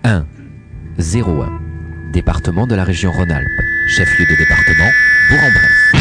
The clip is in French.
1 01. Département de la région Rhône-Alpes. Chef-lieu de département, Bourg-en-Bresse.